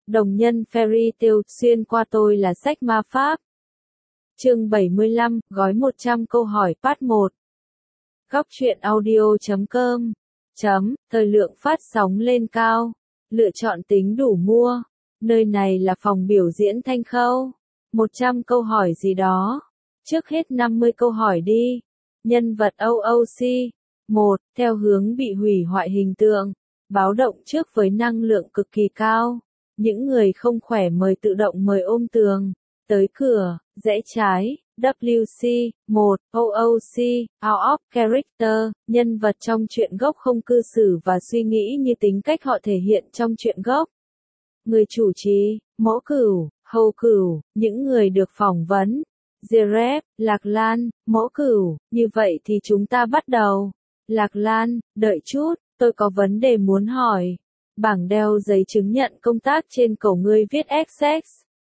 Đồng nhân fairy tale xuyên qua tôi là sách ma pháp. Chương 75, gói 100 câu hỏi part 1. Góc truyện audio.com. Thời lượng phát sóng lên cao. Lựa chọn tính đủ mua. Nơi này là phòng biểu diễn Thanh Khâu. 100 câu hỏi gì đó. Trước hết 50 câu hỏi đi. Nhân vật OOC. 1. Theo hướng bị hủy hoại hình tượng. Báo động trước với năng lượng cực kỳ cao. Những người không khỏe mời tự động mời ôm tường. Tới cửa, rẽ trái, WC, 1, OOC, out of character, nhân vật trong truyện gốc không cư xử và suy nghĩ như tính cách họ thể hiện trong truyện gốc. Người chủ trì, Mẫu Cửu, Hầu Cửu, những người được phỏng vấn. Zeref, Lạc Lan, Mẫu Cửu, như vậy thì chúng ta bắt đầu. Lạc Lan, đợi chút, tôi có vấn đề muốn hỏi. Bảng đeo giấy chứng nhận công tác trên cổ ngươi viết XX.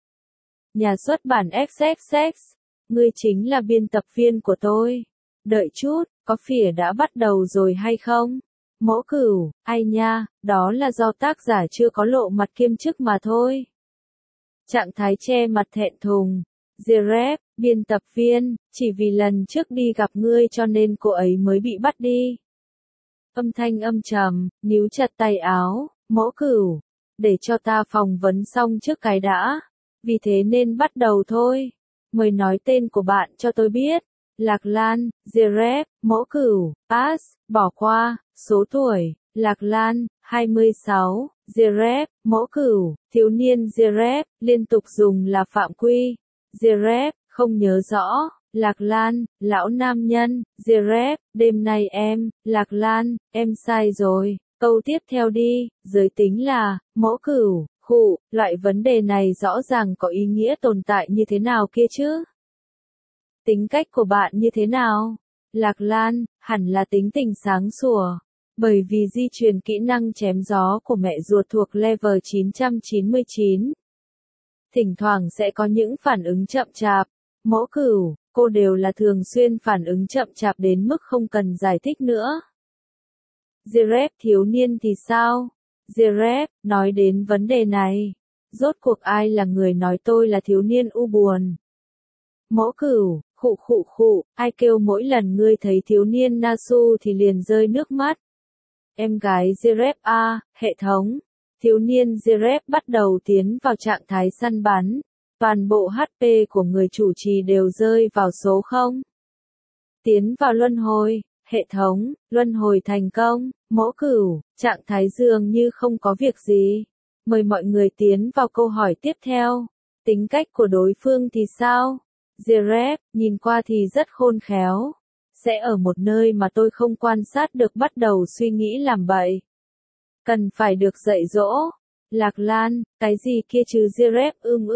Nhà xuất bản XXX. Ngươi chính là biên tập viên của tôi. Đợi chút, có phỉa đã bắt đầu rồi hay không? Mẫu Cửu, ai nha, đó là do tác giả chưa có lộ mặt kiêm chức mà thôi. Trạng thái che mặt thẹn thùng. Zeref, biên tập viên, chỉ vì lần trước đi gặp ngươi cho nên cô ấy mới bị bắt đi. Âm thanh âm trầm, níu chặt tay áo. Mẫu Cửu, để cho ta phỏng vấn xong trước cái đã. Vì thế nên bắt đầu thôi. Mời nói tên của bạn cho tôi biết. Lạc Lan, Zeref, Mẫu Cửu, pass, bỏ qua, số tuổi, Lạc Lan, 26, Zeref, Mẫu Cửu, thiếu niên Zeref, liên tục dùng là phạm quy. Zeref, không nhớ rõ. Lạc Lan, lão nam nhân, Zeref, đêm nay em, Lạc Lan, em sai rồi. Câu tiếp theo đi, giới tính là, Mẫu Cửu, khụ, loại vấn đề này rõ ràng có ý nghĩa tồn tại như thế nào kia chứ? Tính cách của bạn như thế nào? Lạc Lan, hẳn là tính tình sáng sủa. Bởi vì di truyền kỹ năng chém gió của mẹ ruột thuộc level 999. Thỉnh thoảng sẽ có những phản ứng chậm chạp. Mẫu Cửu, cô đều là thường xuyên phản ứng chậm chạp đến mức không cần giải thích nữa. Zeref, thiếu niên thì sao? Zeref, nói đến vấn đề này. Rốt cuộc ai là người nói tôi là thiếu niên u buồn? Mẫu Cửu, khụ, ai kêu mỗi lần ngươi thấy thiếu niên Nasu thì liền rơi nước mắt. Em gái Zeref a, hệ thống. Thiếu niên Zeref bắt đầu tiến vào trạng thái săn bắn. Toàn bộ HP của người chủ trì đều rơi vào số 0. Tiến vào luân hồi. Hệ thống, luân hồi thành công. Mẫu Cửu, trạng thái dường như không có việc gì. Mời mọi người tiến vào câu hỏi tiếp theo. Tính cách của đối phương thì sao? Zeref, nhìn qua thì rất khôn khéo. Sẽ ở một nơi mà tôi không quan sát được bắt đầu suy nghĩ làm bậy. Cần phải được dạy dỗ. Lạc Lan, cái gì kia chứ Zeref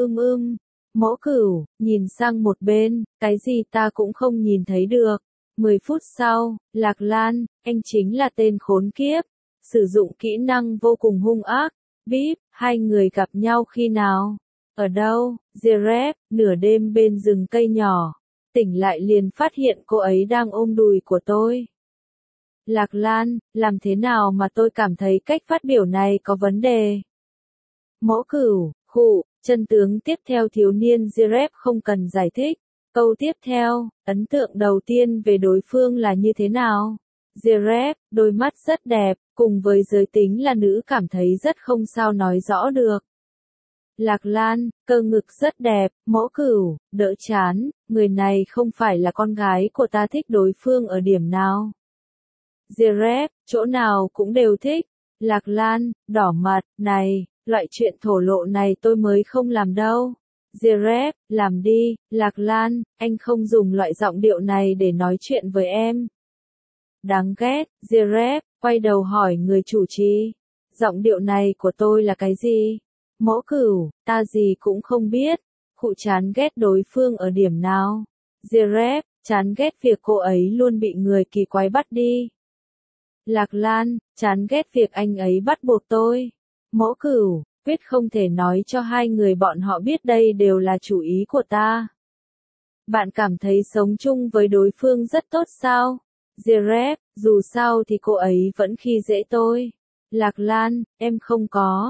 Mẫu Cửu, nhìn sang một bên, cái gì ta cũng không nhìn thấy được. 10 phút sau, Lạc Lan, anh chính là tên khốn kiếp. Sử dụng kỹ năng vô cùng hung ác. Bíp, hai người gặp nhau khi nào? Ở đâu? Zeref, nửa đêm bên rừng cây nhỏ. Tỉnh lại liền phát hiện cô ấy đang ôm đùi của tôi. Lạc Lan, làm thế nào mà tôi cảm thấy cách phát biểu này có vấn đề? Mẫu Cửu, khụ, chân tướng tiếp theo thiếu niên Zeref không cần giải thích. Câu tiếp theo, ấn tượng đầu tiên về đối phương là như thế nào? Zeref, đôi mắt rất đẹp, cùng với giới tính là nữ cảm thấy rất không sao nói rõ được. Lạc Lan, cơ ngực rất đẹp. Mẫu Cửu, đỡ chán, người này không phải là con gái của ta, thích đối phương ở điểm nào? Zeref, chỗ nào cũng đều thích. Lạc Lan, đỏ mặt, này, loại chuyện thổ lộ này tôi mới không làm đâu. Zeref, làm đi. Lạc Lan, anh không dùng loại giọng điệu này để nói chuyện với em. Đáng ghét. Zeref, quay đầu hỏi người chủ trì. Giọng điệu này của tôi là cái gì? Mẫu Cửu, ta gì cũng không biết. Khụ, chán ghét đối phương ở điểm nào? Zeref, chán ghét việc cô ấy luôn bị người kỳ quái bắt đi. Lạc Lan, chán ghét việc anh ấy bắt buộc tôi. Mẫu Cửu, quyết không thể nói cho hai người bọn họ biết đây đều là chủ ý của ta. Bạn cảm thấy sống chung với đối phương rất tốt sao? Zeref, dù sao thì cô ấy vẫn khi dễ tôi. Lạc Lan, em không có.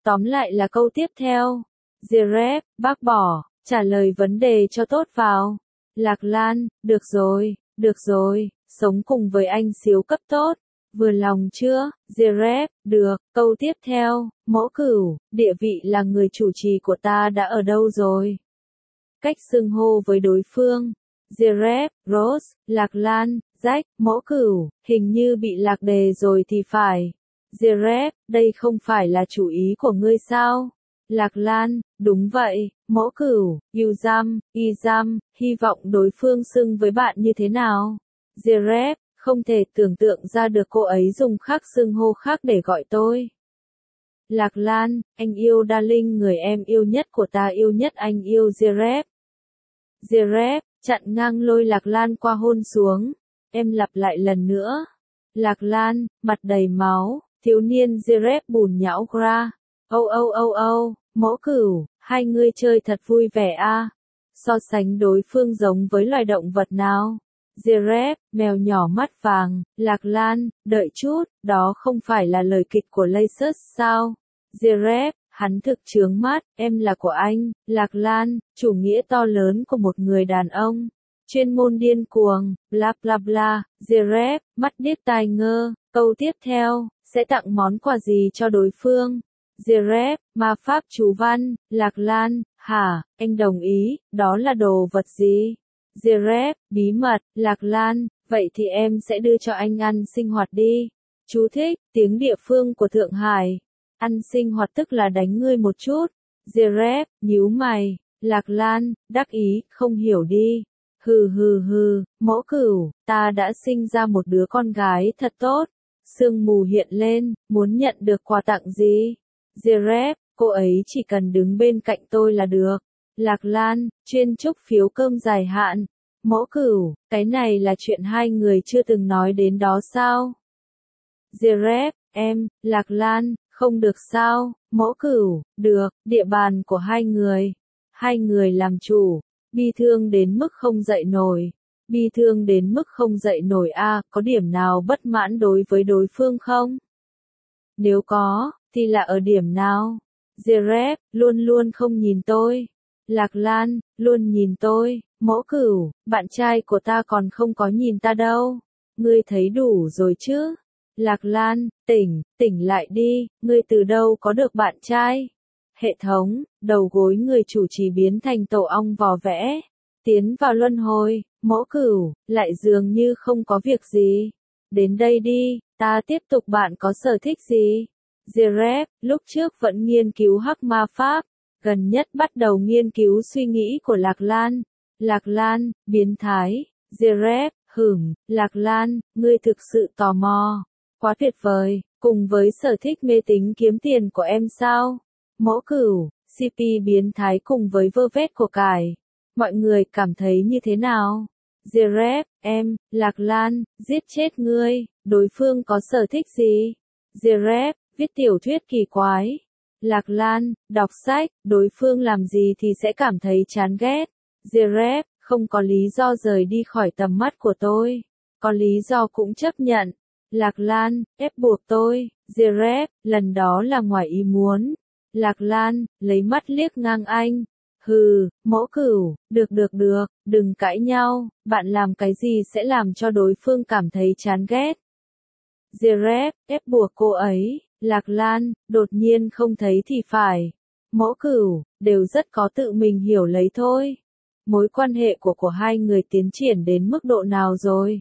Tóm lại là câu tiếp theo. Giraffe, bác bỏ, trả lời vấn đề cho tốt vào. Lạc Lan, được rồi, sống cùng với anh siêu cấp tốt. Vừa lòng chưa? Giraffe, được, câu tiếp theo, Mẫu Cửu, địa vị là người chủ trì của ta đã ở đâu rồi? Cách xưng hô với đối phương. Giraffe, Rose, Lạc Lan, Jack, Mẫu Cửu, hình như bị lạc đề rồi thì phải. Giraffe, đây không phải là chủ ý của ngươi sao? Lạc Lan, đúng vậy, Mẫu Cửu, Izam, hy vọng đối phương xưng với bạn như thế nào? Giraffe, không thể tưởng tượng ra được cô ấy dùng khác xưng hô khác để gọi tôi. Lạc Lan, anh yêu Darling, người em yêu nhất của ta, yêu nhất, anh yêu Giraffe. Giraffe, chặn ngang lôi Lạc Lan qua hôn xuống. Em lặp lại lần nữa. Lạc Lan, mặt đầy máu, thiếu niên Giraffe bùn nhão ra. Mẫu Cửu, hai ngươi chơi thật vui vẻ a. So sánh đối phương giống với loài động vật nào? Giraffe, mèo nhỏ mắt vàng. Lạc Lan, đợi chút, đó không phải là lời kịch của Lacus sao? Giraffe, hắn thực chướng mắt, em là của anh. Lạc Lan, chủ nghĩa to lớn của một người đàn ông. Chuyên môn điên cuồng, bla bla bla. Giraffe, mắt điếc tai ngơ. Câu tiếp theo, sẽ tặng món quà gì cho đối phương? Giraffe, ma pháp chú văn. Lạc Lan, hả, anh đồng ý, đó là đồ vật gì? Giraffe, bí mật. Lạc Lan, vậy thì em sẽ đưa cho anh ăn sinh hoạt đi. Chú thích, tiếng địa phương của Thượng Hải. Ăn sinh hoạt tức là đánh ngươi một chút. Giraffe, nhíu mày. Lạc Lan, đắc ý, không hiểu đi. Hừ, Mẫu Cửu, ta đã sinh ra một đứa con gái thật tốt. Sương mù hiện lên, muốn nhận được quà tặng gì? Giraffe, cô ấy chỉ cần đứng bên cạnh tôi là được. Lạc Lan, chuyên chúc phiếu cơm dài hạn. Mẫu Cửu, cái này là chuyện hai người chưa từng nói đến đó sao? Giraffe, Lạc Lan, không được sao? Mẫu Cửu, được, địa bàn của hai người. Hai người làm chủ. Bi thương đến mức không dậy nổi. Bi thương đến mức không dậy nổi a, có điểm nào bất mãn đối với đối phương không? Nếu có, thì là ở điểm nào? Giraffe, luôn luôn không nhìn tôi. Lạc Lan, luôn nhìn tôi. Mẫu Cửu, bạn trai của ta còn không có nhìn ta đâu. Ngươi thấy đủ rồi chứ? Lạc Lan, tỉnh lại đi, ngươi từ đâu có được bạn trai? Hệ thống, đầu gối người chủ trì biến thành tổ ong vò vẽ. Tiến vào luân hồi. Mẫu Cửu, lại dường như không có việc gì. Đến đây đi, ta tiếp tục, bạn có sở thích gì? Giraffe, lúc trước vẫn nghiên cứu hắc ma pháp. Gần nhất bắt đầu nghiên cứu suy nghĩ của Lạc Lan. Lạc Lan, biến thái. Giraffe, Lạc Lan, ngươi thực sự tò mò. Quá tuyệt vời, cùng với sở thích mê tín kiếm tiền của em sao? Mẫu Cửu, CP biến thái cùng với vơ vét của cải. Mọi người cảm thấy như thế nào? Giraffe, Lạc Lan, giết chết ngươi, đối phương có sở thích gì? Giraffe, viết tiểu thuyết kỳ quái. Lạc Lan, đọc sách, đối phương làm gì thì sẽ cảm thấy chán ghét. Giraffe, không có lý do rời đi khỏi tầm mắt của tôi. Có lý do cũng chấp nhận. Lạc Lan, ép buộc tôi. Giraffe, lần đó là ngoài ý muốn. Lạc Lan, lấy mắt liếc ngang anh. Mẫu Cửu, được, đừng cãi nhau, bạn làm cái gì sẽ làm cho đối phương cảm thấy chán ghét. Giraffe, ép buộc cô ấy. Lạc Lan, đột nhiên không thấy thì phải. Mẫu Cửu, đều rất có tự mình hiểu lấy thôi. Mối quan hệ của hai người tiến triển đến mức độ nào rồi?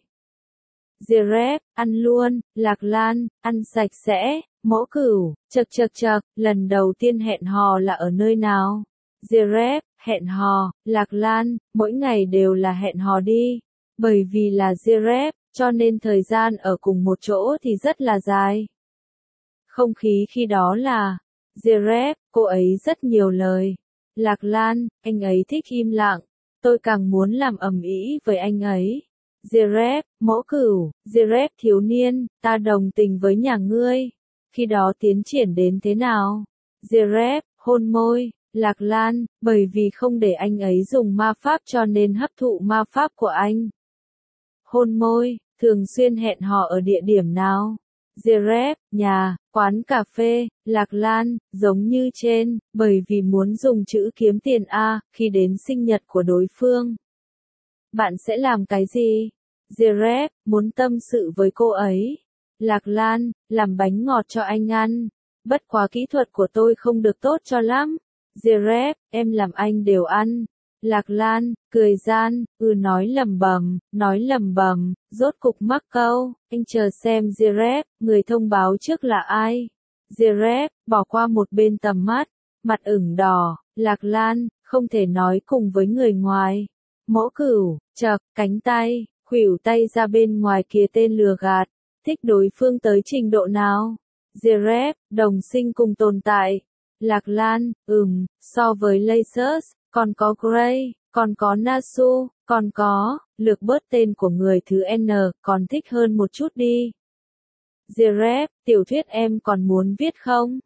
Giraffe, ăn luôn. Lạc Lan, ăn sạch sẽ. Mẫu Cửu, chậc, lần đầu tiên hẹn hò là ở nơi nào? Giraffe, hẹn hò. Lạc Lan, mỗi ngày đều là hẹn hò đi. Bởi vì là Giraffe, cho nên thời gian ở cùng một chỗ thì rất là dài. Không khí khi đó là Giraffe, cô ấy rất nhiều lời. Lạc Lan, anh ấy thích im lặng. Tôi càng muốn làm ầm ĩ với anh ấy. Giraffe, Mẫu Cửu, Giraffe thiếu niên, ta đồng tình với nhà ngươi. Khi đó tiến triển đến thế nào? Giraffe, hôn môi. Lạc Lan, bởi vì không để anh ấy dùng ma pháp cho nên hấp thụ ma pháp của anh. Hôn môi, thường xuyên hẹn hò ở địa điểm nào? Giraffe, nhà, Quán cà phê, Lạc Lan, giống như trên, bởi vì muốn dùng chữ kiếm tiền A, khi đến sinh nhật của đối phương. Bạn sẽ làm cái gì? Jared, muốn tâm sự với cô ấy. Lạc Lan, làm bánh ngọt cho anh ăn. Bất quá kỹ thuật của tôi không được tốt cho lắm. Jared, em làm anh đều ăn. Lạc Lan, cười gian, nói lầm bầm, rốt cục mắc câu, anh chờ xem Jared, người thông báo trước là ai. Jared, bỏ qua một bên tầm mắt, mặt ửng đỏ, Lạc Lan, không thể nói cùng với người ngoài. Mỗ Cửu, chậc, cánh tay, khuỷu tay ra bên ngoài kia tên lừa gạt, thích đối phương tới trình độ nào? Jared, đồng sinh cùng tồn tại. Lạc Lan, so với Lacers, còn có Gray, còn có Nasu, còn có, lược bớt tên của người thứ N, còn thích hơn một chút đi. Jared, tiểu thuyết em còn muốn viết không?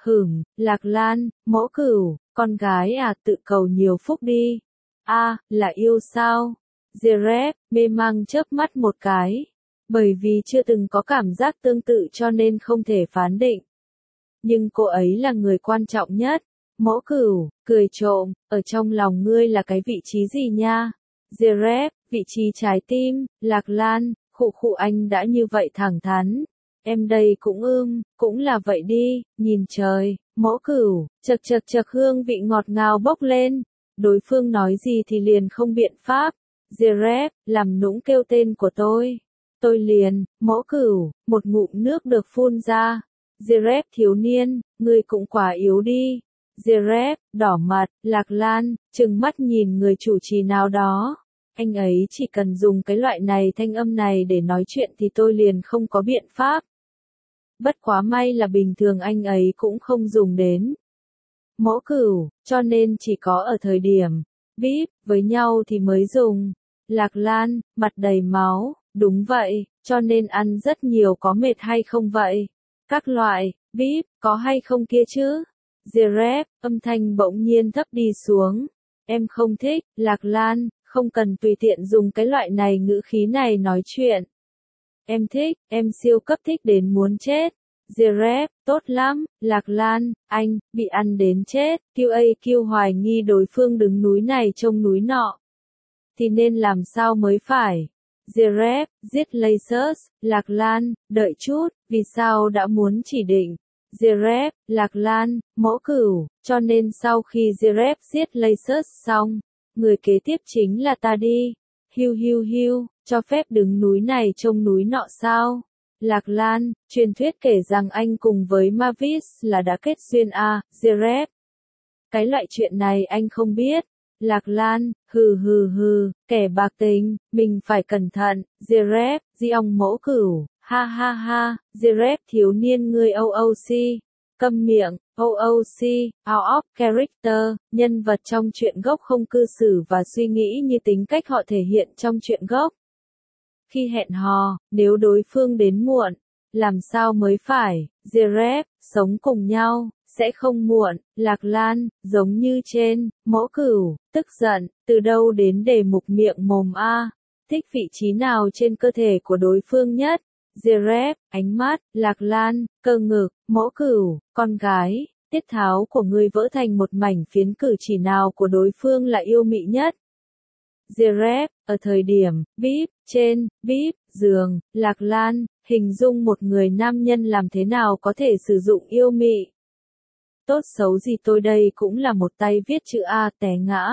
Lạc Lan, Mỗ Cửu, con gái à, tự cầu nhiều phúc đi. Là yêu sao? Jared, mê mang chớp mắt một cái. Bởi vì chưa từng có cảm giác tương tự cho nên không thể phán định. Nhưng cô ấy là người quan trọng nhất. Mỗ Cửu, cười trộm, ở trong lòng ngươi là cái vị trí gì nha? Jared, vị trí trái tim. Lạc Lan, khụ anh đã như vậy thẳng thắn. Em đây cũng là vậy đi, nhìn trời. Mỗ Cửu, chậc hương vị ngọt ngào bốc lên. Đối phương nói gì thì liền không biện pháp. Jared, làm nũng kêu tên của tôi. Tôi liền, Mỗ Cửu, một ngụm nước được phun ra. Jared thiếu niên, ngươi cũng quá yếu đi. Jared, đỏ mặt, Lạc Lan, trừng mắt nhìn người chủ trì nào đó. Anh ấy chỉ cần dùng cái loại này thanh âm này để nói chuyện thì tôi liền không có biện pháp. Bất quá may là bình thường anh ấy cũng không dùng đến. Mỗ Cửu, cho nên chỉ có ở thời điểm VIP với nhau thì mới dùng. Lạc Lan, mặt đầy máu, đúng vậy, cho nên ăn rất nhiều có mệt hay không vậy? Các loại VIP có hay không kia chứ? Jared, âm thanh bỗng nhiên thấp đi xuống. Em không thích, Lạc Lan, không cần tùy tiện dùng cái loại này ngữ khí này nói chuyện. Em thích, em siêu cấp thích đến muốn chết. Jared, tốt lắm, Lạc Lan, anh, bị ăn đến chết. QAQ hoài nghi đối phương đứng núi này trông núi nọ. Thì nên làm sao mới phải? Jared, giết Lacers. Lạc Lan, đợi chút, vì sao đã muốn chỉ định? Jared, Lạc Lan, Mỗ Cửu, cho nên sau khi Jared giết Lacers xong, người kế tiếp chính là ta đi. Hiu, cho phép đứng núi này trông núi nọ sao? Lạc Lan, truyền thuyết kể rằng anh cùng với Mavis là đã kết duyên Jared. Cái loại chuyện này anh không biết. Lạc Lan, hừ, kẻ bạc tình, mình phải cẩn thận. Jared, Giong Mỗ Cửu, ha, Jared thiếu niên người OOC. Câm miệng, OOC, out of character, nhân vật trong truyện gốc không cư xử và suy nghĩ như tính cách họ thể hiện trong truyện gốc. Khi hẹn hò, nếu đối phương đến muộn, làm sao mới phải? Jared, sống cùng nhau, sẽ không muộn. Lạc Lan, giống như trên, Mỗ Cửu, tức giận, từ đâu đến đề mục miệng mồm thích vị trí nào trên cơ thể của đối phương nhất? Jared, ánh mắt. Lạc Lan, cơ ngực. Mỗ Cửu, con gái, tiết tháo của ngươi vỡ thành một mảnh phiến, cử chỉ nào của đối phương là yêu mị nhất? Jared, ở thời điểm VIP, trên VIP, giường. Lạc Lan, hình dung một người nam nhân làm thế nào có thể sử dụng yêu mị. Tốt xấu gì tôi đây cũng là một tay viết chữ A, té ngã.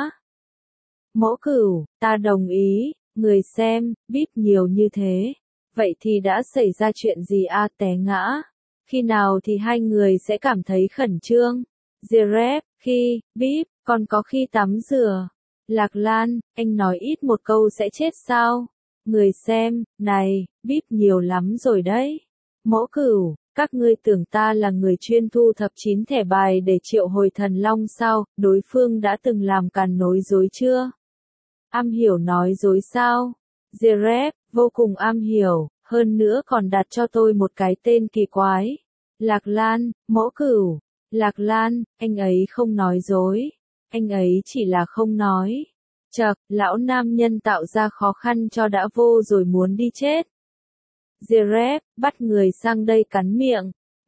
Mỗ Cửu, ta đồng ý, người xem, VIP nhiều như thế. Vậy thì đã xảy ra chuyện gì té ngã? Khi nào thì hai người sẽ cảm thấy khẩn trương? Jared, khi VIP, còn có khi tắm rửa. Lạc Lan, anh nói ít một câu sẽ chết sao? Người xem, này, VIP nhiều lắm rồi đấy. Mỗ Cửu, các ngươi tưởng ta là người chuyên thu thập 9 thẻ bài để triệu hồi thần long sao? Đối phương đã từng làm càn nói dối chưa? Am hiểu nói dối sao? Jared, vô cùng am hiểu, hơn nữa còn đặt cho tôi một cái tên kỳ quái. Lạc Lan, Mỗ Cửu. Lạc Lan, anh ấy không nói dối. Anh ấy chỉ là không nói. Chậc, lão nam nhân tạo ra khó khăn cho đã vô rồi muốn đi chết. Jared, bắt người sang đây cắn miệng.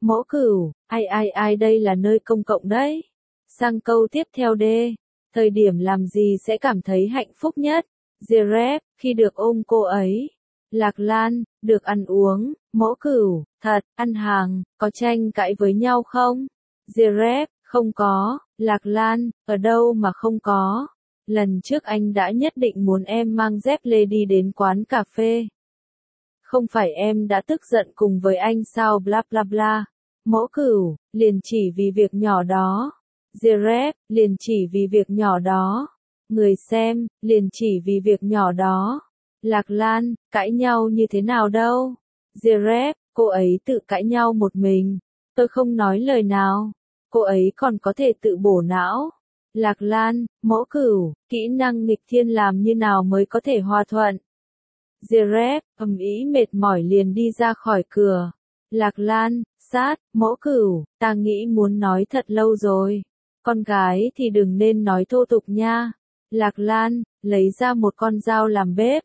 Mỗ Cửu, ai đây là nơi công cộng đấy. Sang câu tiếp theo đê. Thời điểm làm gì sẽ cảm thấy hạnh phúc nhất? Giraffe, khi được ôm cô ấy. Lạc Lan, được ăn uống. Mỗ Cửu, thật, ăn hàng, có tranh cãi với nhau không? Giraffe, không có. Lạc Lan, ở đâu mà không có? Lần trước anh đã nhất định muốn em mang dép lê đi đến quán cà phê. Không phải em đã tức giận cùng với anh sao bla bla bla. Mỗ Cửu, liền chỉ vì việc nhỏ đó. Giraffe, liền chỉ vì việc nhỏ đó. Người xem, liền chỉ vì việc nhỏ đó. Lạc Lan, cãi nhau như thế nào đâu? Giraffe, cô ấy tự cãi nhau một mình. Tôi không nói lời nào. Cô ấy còn có thể tự bổ não. Lạc Lan, Mỗ Cửu, kỹ năng nghịch thiên làm như nào mới có thể hòa thuận? Giraffe, ầm ĩ mệt mỏi liền đi ra khỏi cửa. Lạc Lan, sát, Mỗ Cửu, ta nghĩ muốn nói thật lâu rồi. Con gái thì đừng nên nói thô tục nha. Lạc Lan, lấy ra một con dao làm bếp.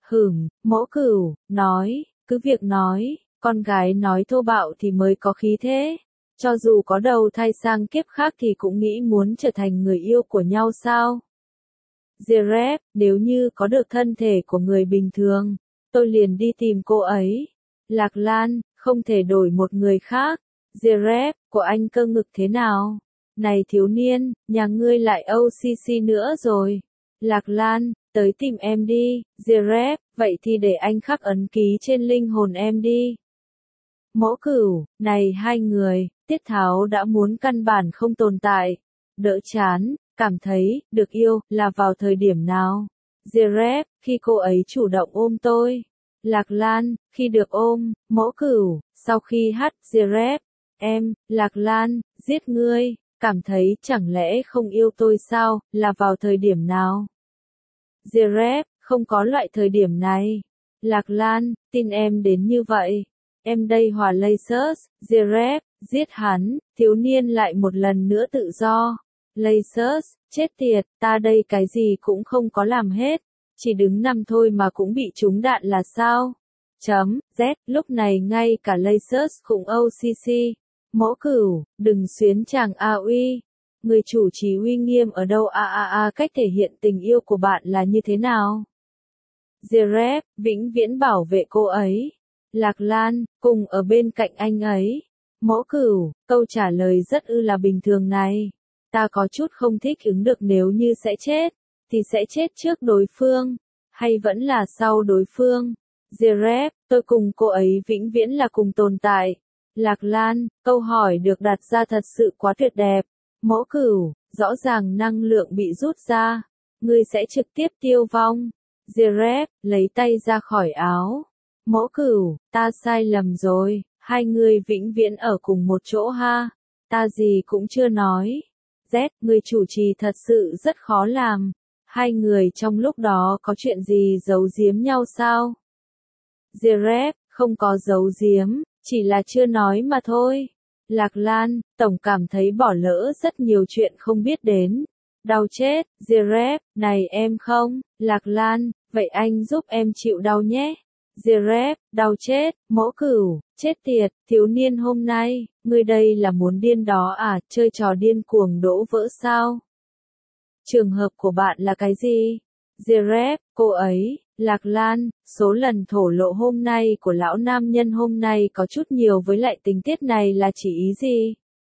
Mỗ Cửu, nói, cứ việc nói, con gái nói thô bạo thì mới có khí thế. Cho dù có đầu thai sang kiếp khác thì cũng nghĩ muốn trở thành người yêu của nhau sao? Giraffe, nếu như có được thân thể của người bình thường, tôi liền đi tìm cô ấy. Lạc Lan, không thể đổi một người khác. Giraffe, của anh cơ ngực thế nào? Này thiếu niên, nhà ngươi lại OCC nữa rồi. Lạc Lan, tới tìm em đi. Giraffe, vậy thì để anh khắc ấn ký trên linh hồn em đi. Mỗ Cửu, này hai người, Tiết Tháo đã muốn căn bản không tồn tại. Đỡ chán, cảm thấy, được yêu, là vào thời điểm nào? Giraffe, khi cô ấy chủ động ôm tôi. Lạc Lan, khi được ôm. Mỗ Cửu, sau khi hát. Giraffe, em, Lạc Lan, giết ngươi, cảm thấy chẳng lẽ không yêu tôi sao, là vào thời điểm nào? Giraffe, không có loại thời điểm này. Lạc Lan, tin em đến như vậy. Em đây hòa Lasers. Giraffe, giết hắn, thiếu niên lại một lần nữa tự do. Lasers, chết tiệt, ta đây cái gì cũng không có làm hết. Chỉ đứng nằm thôi mà cũng bị trúng đạn là sao? Z, lúc này ngay cả Lasers cũng OCC. Mỗ Cửu, đừng xuyến chàng AOE. Người chủ trì uy nghiêm ở đâu cách thể hiện tình yêu của bạn là như thế nào? Giraffe, vĩnh viễn bảo vệ cô ấy. Lạc Lan, cùng ở bên cạnh anh ấy. Mỗ Cửu, câu trả lời rất là bình thường này. Ta có chút không thích ứng được nếu như sẽ chết, thì sẽ chết trước đối phương, hay vẫn là sau đối phương. Giraffe, tôi cùng cô ấy vĩnh viễn là cùng tồn tại. Lạc Lan, câu hỏi được đặt ra thật sự quá tuyệt đẹp. Mỗ Cửu, rõ ràng năng lượng bị rút ra, ngươi sẽ trực tiếp tiêu vong. Giraffe, lấy tay ra khỏi áo. Mỗ Cửu, ta sai lầm rồi, hai người vĩnh viễn ở cùng một chỗ ha. Ta gì cũng chưa nói. Z, người chủ trì thật sự rất khó làm. Hai người trong lúc đó có chuyện gì giấu giếm nhau sao? Giraffe, không có giấu giếm, chỉ là chưa nói mà thôi. Lạc Lan, tổng cảm thấy bỏ lỡ rất nhiều chuyện không biết đến. Đau chết. Giraffe, này em không? Lạc Lan, vậy anh giúp em chịu đau nhé. Giraffe, đau chết. Mỗ Cửu, chết tiệt, thiếu niên hôm nay, ngươi đây là muốn điên đó à, chơi trò điên cuồng đổ vỡ sao? Trường hợp của bạn là cái gì? Giraffe, cô ấy. Lạc Lan, số lần thổ lộ hôm nay của lão nam nhân hôm nay có chút nhiều với lại tình tiết này là chỉ ý gì?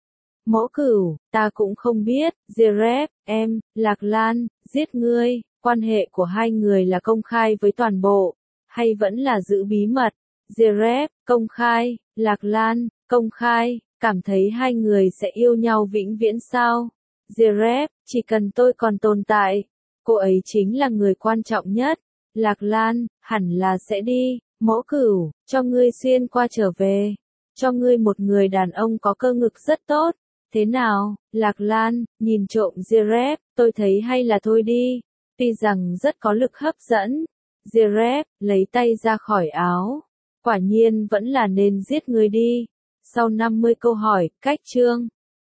Mỗ Cửu, ta cũng không biết. Giraffe, em, Lạc Lan, giết ngươi, quan hệ của hai người là công khai với toàn bộ, hay vẫn là giữ bí mật? Giraffe, công khai. Lạc Lan, công khai, cảm thấy hai người sẽ yêu nhau vĩnh viễn sao? Giraffe, chỉ cần tôi còn tồn tại, cô ấy chính là người quan trọng nhất. Lạc Lan, hẳn là sẽ đi. Mỗ Cửu, cho ngươi xuyên qua trở về. Cho ngươi một người đàn ông có cơ ngực rất tốt. Thế nào? Lạc Lan, nhìn trộm Giraffe, tôi thấy hay là thôi đi. Tuy rằng rất có lực hấp dẫn. Giraffe, lấy tay ra khỏi áo. Quả nhiên vẫn là nên giết người đi. Sau 50 câu hỏi, cách chương.